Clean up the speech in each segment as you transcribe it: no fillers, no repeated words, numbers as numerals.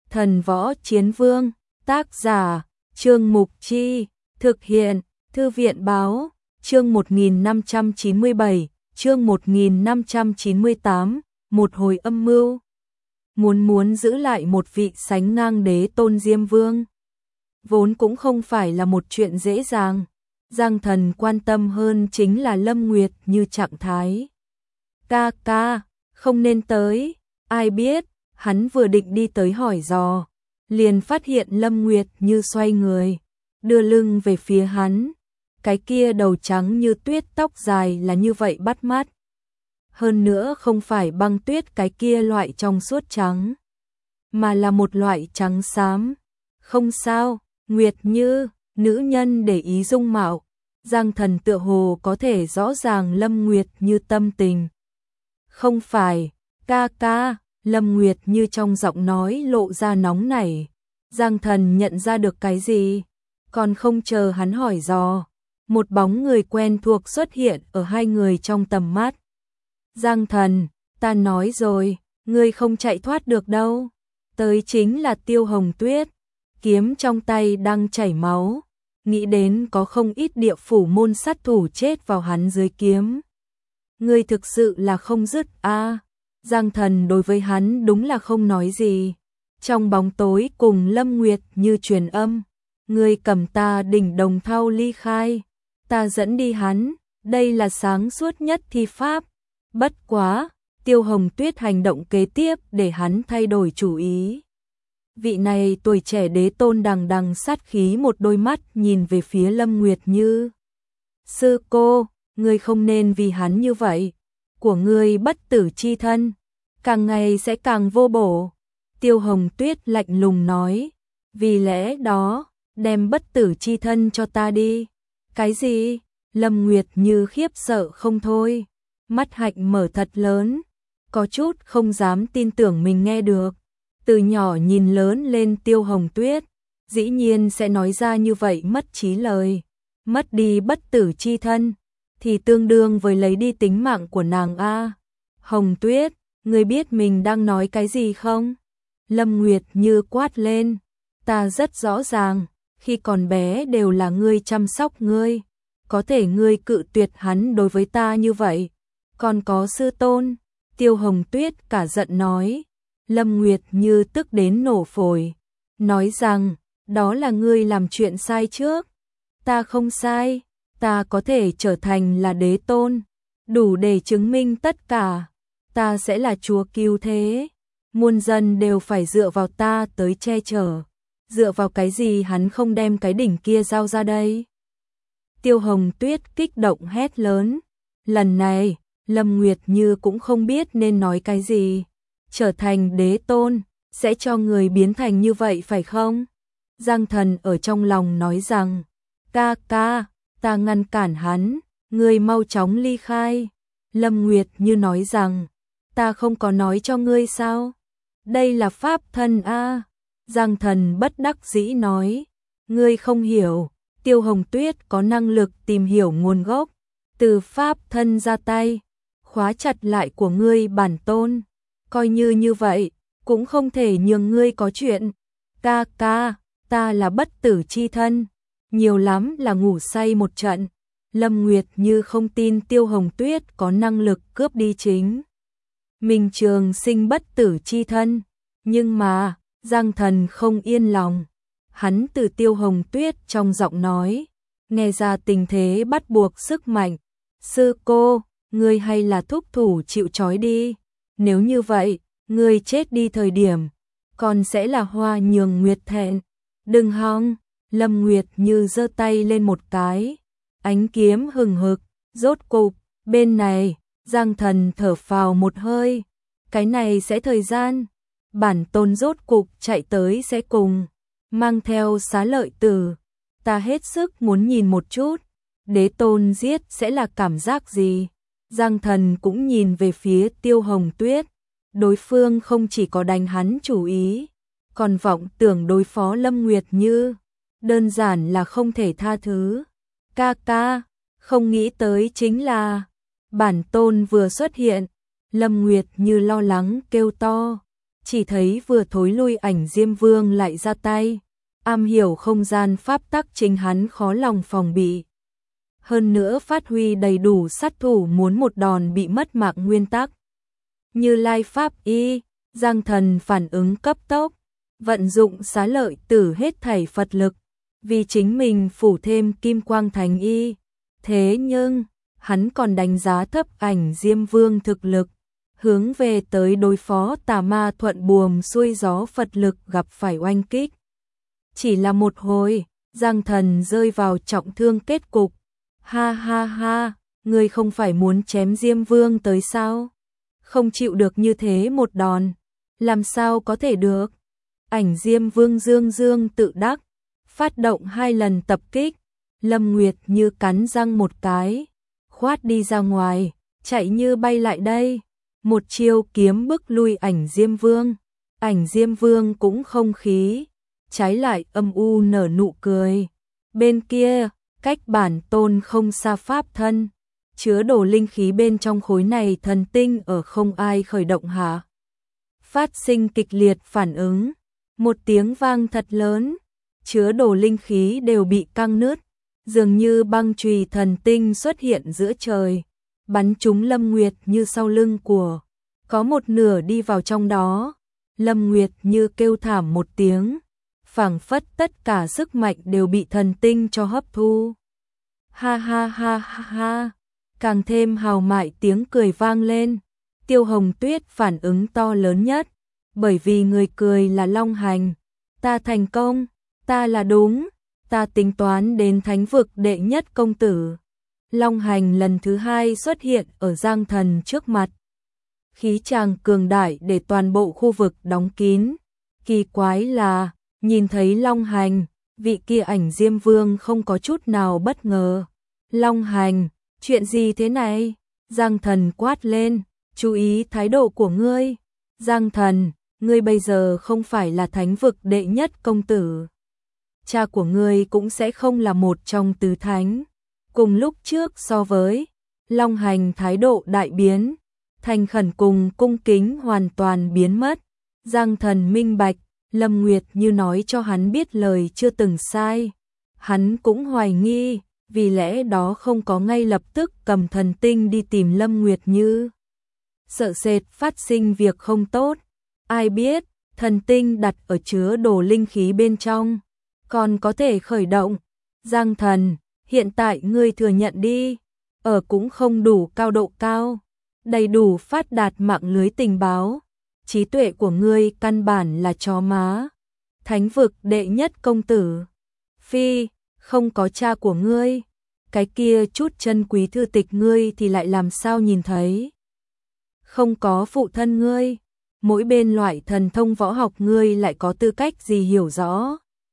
Thần Võ Chiến Vương, tác giả, Trương Mục Chi, thực hiện, Thư viện Báo, chương 1597, chương 1598, một hồi âm mưu. Muốn giữ lại một vị sánh ngang đế tôn Diêm Vương, vốn cũng không phải là một chuyện dễ dàng. Giang Thần quan tâm hơn chính là Lâm Nguyệt Như trạng thái. Ca, không nên tới, ai biết, hắn vừa định đi tới hỏi dò, liền phát hiện Lâm Nguyệt Như xoay người, đưa lưng về phía hắn. Cái kia đầu trắng như tuyết tóc dài là như vậy bắt mắt. Hơn nữa không phải băng tuyết cái kia loại trong suốt trắng, mà là một loại trắng xám. Không sao, Nguyệt Như, nữ nhân để ý dung mạo. Giang Thần tựa hồ có thể rõ ràng Lâm Nguyệt Như tâm tình. Không phải, ca, Lâm Nguyệt Như trong giọng nói lộ ra nóng nảy. Giang Thần nhận ra được cái gì, còn không chờ hắn hỏi dò, một bóng người quen thuộc xuất hiện ở hai người trong tầm mắt. Giang Thần, ta nói rồi, ngươi không chạy thoát được đâu. Tới chính là Tiêu Hồng Tuyết, kiếm trong tay đang chảy máu, nghĩ đến có không ít địa phủ môn sát thủ chết vào hắn dưới kiếm. Ngươi thực sự là không dứt a. Giang Thần đối với hắn đúng là không nói gì. Trong bóng tối cùng Lâm Nguyệt Như truyền âm, ngươi cầm ta đỉnh đồng thau ly khai, ta dẫn đi hắn, đây là sáng suốt nhất thi pháp. Bất quá, Tiêu Hồng Tuyết hành động kế tiếp để hắn thay đổi chủ ý. Vị này tuổi trẻ đế tôn đằng đằng sát khí, một đôi mắt nhìn về phía Lâm Nguyệt Như. Sư cô, ngươi không nên vì hắn như vậy, của ngươi bất tử chi thân, càng ngày sẽ càng vô bổ. Tiêu Hồng Tuyết lạnh lùng nói, vì lẽ đó, đem bất tử chi thân cho ta đi. Cái gì? Lâm Nguyệt Như khiếp sợ không thôi, mắt hạnh mở thật lớn, có chút không dám tin tưởng mình nghe được. Từ nhỏ nhìn lớn lên Tiêu Hồng Tuyết, dĩ nhiên sẽ nói ra như vậy mất trí lời. Mất đi bất tử chi thân, thì tương đương với lấy đi tính mạng của nàng a. Hồng Tuyết, ngươi biết mình đang nói cái gì không? Lâm Nguyệt Như quát lên, ta rất rõ ràng, khi còn bé đều là ngươi chăm sóc ngươi, có thể ngươi cự tuyệt hắn đối với ta như vậy, còn có sư tôn. Tiêu Hồng Tuyết cả giận nói. Lâm Nguyệt Như tức đến nổ phổi, nói rằng, đó là ngươi làm chuyện sai trước. Ta không sai, ta có thể trở thành là đế tôn, đủ để chứng minh tất cả. Ta sẽ là chúa cứu thế, muôn dân đều phải dựa vào ta tới che chở. Dựa vào cái gì hắn không đem cái đỉnh kia giao ra đây? Tiêu Hồng Tuyết kích động hét lớn. Lần này, Lâm Nguyệt Như cũng không biết nên nói cái gì. Trở thành đế tôn, sẽ cho người biến thành như vậy phải không? Giang Thần ở trong lòng nói rằng, ca, ta ngăn cản hắn, ngươi mau chóng ly khai. Lâm Nguyệt Như nói rằng, ta không có nói cho ngươi sao? Đây là pháp thân a. Giang Thần bất đắc dĩ nói, ngươi không hiểu, Tiêu Hồng Tuyết có năng lực tìm hiểu nguồn gốc, từ pháp thân ra tay, khóa chặt lại của ngươi bản tôn. Coi như vậy, cũng không thể nhường ngươi có chuyện. Ca, ta là bất tử chi thân, nhiều lắm là ngủ say một trận. Lâm Nguyệt Như không tin Tiêu Hồng Tuyết có năng lực cướp đi chính mình trường sinh bất tử chi thân. Nhưng mà, Giang Thần không yên lòng. Hắn từ Tiêu Hồng Tuyết trong giọng nói, nghe ra tình thế bắt buộc sức mạnh. Sư cô, ngươi hay là thúc thủ chịu trói đi. Nếu như vậy, ngươi chết đi thời điểm, còn sẽ là hoa nhường nguyệt thẹn. Đừng hòng. Lâm Nguyệt Như giơ tay lên một cái, ánh kiếm hừng hực, rốt cục, bên này, Giang Thần thở phào một hơi. Cái này sẽ thời gian, bản tôn rốt cục chạy tới sẽ cùng, mang theo xá lợi tử. Ta hết sức muốn nhìn một chút, đế tôn giết sẽ là cảm giác gì. Giang Thần cũng nhìn về phía Tiêu Hồng Tuyết. Đối phương không chỉ có đánh hắn chủ ý, còn vọng tưởng đối phó Lâm Nguyệt Như, đơn giản là không thể tha thứ. Ca, không nghĩ tới chính là bản tôn vừa xuất hiện. Lâm Nguyệt Như lo lắng kêu to, chỉ thấy vừa thối lui Ảnh Diêm Vương lại ra tay, am hiểu không gian pháp tắc chính hắn khó lòng phòng bị. Hơn nữa phát huy đầy đủ sát thủ muốn một đòn bị mất mạng nguyên tắc. Như Lai Pháp Y, Giang Thần phản ứng cấp tốc, vận dụng xá lợi tử hết thảy Phật lực, vì chính mình phủ thêm Kim Quang Thánh Y. Thế nhưng, hắn còn đánh giá thấp Ảnh Diêm Vương thực lực, hướng về tới đối phó tà ma thuận buồm xuôi gió Phật lực gặp phải oanh kích. Chỉ là một hồi, Giang Thần rơi vào trọng thương kết cục. Ha ha ha, ngươi không phải muốn chém Diêm Vương tới sao? Không chịu được như thế một đòn, làm sao có thể được? Ảnh Diêm Vương dương dương tự đắc, phát động 2 lần tập kích, Lâm Nguyệt như cắn răng một cái, khoát đi ra ngoài, chạy như bay lại đây, một chiêu kiếm bức lui Ảnh Diêm Vương. Ảnh Diêm Vương cũng không khí, trái lại âm u nở nụ cười. Bên kia, cách bản tôn không xa pháp thân, chứa đổ linh khí bên trong khối này thần tinh ở không ai khởi động hạ. Phát sinh kịch liệt phản ứng, một tiếng vang thật lớn, chứa đổ linh khí đều bị căng nứt, dường như băng chùy thần tinh xuất hiện giữa trời, bắn trúng Lâm Nguyệt như sau lưng của, có một nửa đi vào trong đó. Lâm Nguyệt như kêu thảm một tiếng, phảng phất tất cả sức mạnh đều bị thần tinh cho hấp thu. Ha ha ha ha ha, càng thêm hào mại tiếng cười vang lên. Tiêu Hồng Tuyết phản ứng to lớn nhất, bởi vì người cười là Long Hành. Ta thành công, ta là đúng, ta tính toán đến thánh vực đệ nhất công tử. Long Hành lần thứ 2 xuất hiện ở Giang Thần trước mặt. Khí tràng cường đại để toàn bộ khu vực đóng kín. Kỳ quái là, nhìn thấy Long Hành, vị kia Ảnh Diêm Vương không có chút nào bất ngờ. Long Hành, chuyện gì thế này? Giang Thần quát lên, chú ý thái độ của ngươi. Giang Thần, ngươi bây giờ không phải là thánh vực đệ nhất công tử. Cha của ngươi cũng sẽ không là một trong tứ thánh. Cùng lúc trước so với, Long Hành thái độ đại biến, thành khẩn cùng cung kính hoàn toàn biến mất. Giang Thần minh bạch, Lâm Nguyệt như nói cho hắn biết lời chưa từng sai. Hắn cũng hoài nghi, vì lẽ đó không có ngay lập tức cầm thần tinh đi tìm Lâm Nguyệt Như. Sợ sệt phát sinh việc không tốt, ai biết, thần tinh đặt ở chứa đồ linh khí bên trong, còn có thể khởi động. Giang Thần, hiện tại ngươi thừa nhận đi, ở cũng không đủ cao độ cao, đầy đủ phát đạt mạng lưới tình báo, trí tuệ của ngươi căn bản là chó má. Thánh vực đệ nhất công tử, phi, không có cha của ngươi, cái kia chút chân quý thư tịch ngươi thì lại làm sao nhìn thấy. Không có phụ thân ngươi, mỗi bên loại thần thông võ học ngươi lại có tư cách gì hiểu rõ.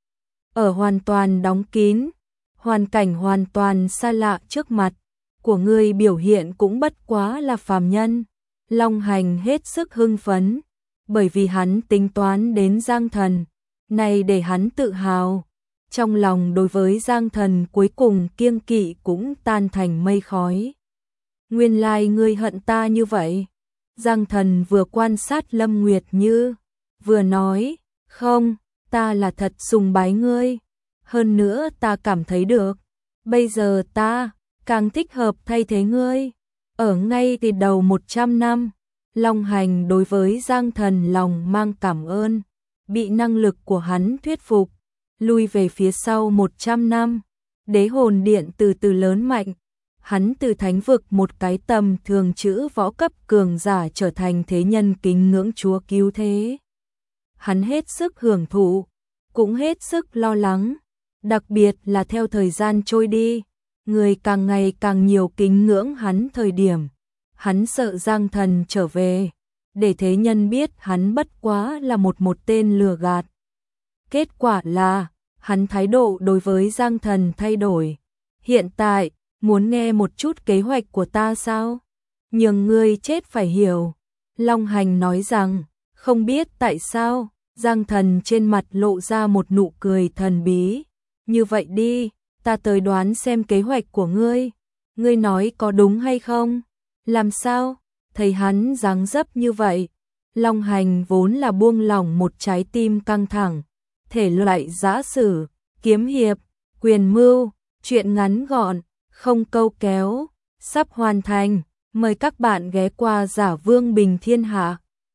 Ở hoàn toàn đóng kín, hoàn cảnh hoàn toàn xa lạ trước mặt của ngươi biểu hiện cũng bất quá là phàm nhân. Long Hành hết sức hưng phấn, bởi vì hắn tính toán đến Giang Thần, này để hắn tự hào. Trong lòng đối với Giang Thần cuối cùng kiêng kỵ cũng tan thành mây khói. Nguyên lai ngươi hận ta như vậy. Giang Thần vừa quan sát Lâm Nguyệt Như, vừa nói, không, ta là thật sùng bái ngươi. Hơn nữa ta cảm thấy được, bây giờ ta càng thích hợp thay thế ngươi. Ở ngay từ đầu 100 năm, Long Hành đối với Giang Thần lòng mang cảm ơn, bị năng lực của hắn thuyết phục, lui về phía sau 100 năm, đế hồn điện từ từ lớn mạnh, hắn từ thánh vực một cái tầm thường chữ võ cấp cường giả trở thành thế nhân kính ngưỡng chúa cứu thế. Hắn hết sức hưởng thụ, cũng hết sức lo lắng, đặc biệt là theo thời gian trôi đi, người càng ngày càng nhiều kính ngưỡng hắn thời điểm. Hắn sợ Giang Thần trở về, để thế nhân biết hắn bất quá là một tên lừa gạt. Kết quả là, hắn thái độ đối với Giang Thần thay đổi. Hiện tại, muốn nghe một chút kế hoạch của ta sao? Nhường ngươi chết phải hiểu. Long Hành nói rằng, không biết tại sao, Giang Thần trên mặt lộ ra một nụ cười thần bí. Như vậy đi, ta tới đoán xem kế hoạch của ngươi. Ngươi nói có đúng hay không? Làm sao? Thấy hắn dáng dấp như vậy, Long Hành vốn là buông lỏng một trái tim căng thẳng, thể loại giã sử, kiếm hiệp, quyền mưu, truyện ngắn gọn, không câu kéo, sắp hoàn thành. Mời các bạn ghé qua Giả Vương Bình Thiên Hạ.